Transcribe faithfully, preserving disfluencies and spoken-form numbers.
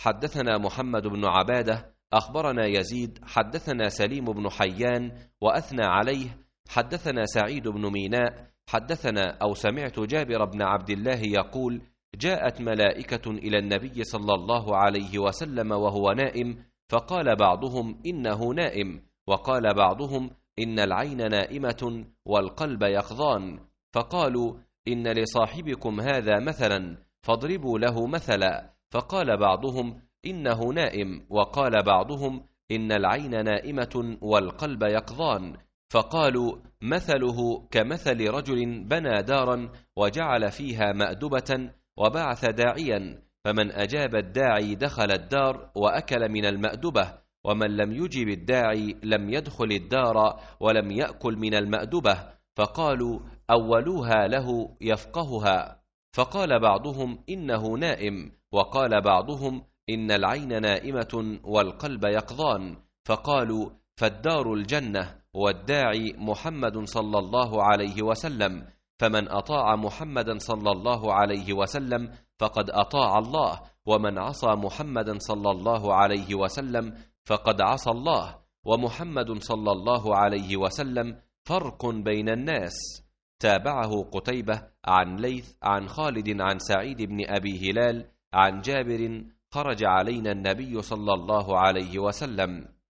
حدثنا محمد بن عبادة أخبرنا يزيد حدثنا سليم بن حيان وأثنى عليه. حدثنا سعيد بن ميناء حدثنا أو سمعت جابر بن عبد الله يقول: جاءت ملائكة إلى النبي صلى الله عليه وسلم وهو نائم، فقال بعضهم: إنه نائم، وقال بعضهم: إن العين نائمة والقلب يقظان، فقالوا: إن لصاحبكم هذا مثلا فاضربوا له مثلا، فقال بعضهم: إنه نائم، وقال بعضهم: إن العين نائمة والقلب يقظان، فقالوا: مثله كمثل رجل بنى دارا وجعل فيها مأدبة وبعث داعيا، فمن أجاب الداعي دخل الدار وأكل من المأدبة، ومن لم يجب الداعي لم يدخل الدار ولم يأكل من المأدبة، فقالوا: أولوها له يفقهها. فقال بعضهم: إنه نائم، وقال بعضهم: إن العين نائمة والقلب يقظان، فقالوا: فالدار الجنة والداعي محمد صلى الله عليه وسلم، فمن أطاع محمدا صلى الله عليه وسلم فقد أطاع الله، ومن عصى محمدا صلى الله عليه وسلم فقد عصى الله، ومحمد صلى الله عليه وسلم فرق بين الناس. تابعه قتيبة عن ليث عن خالد عن سعيد بن أبي هلال عن جابر: خرج علينا النبي صلى الله عليه وسلم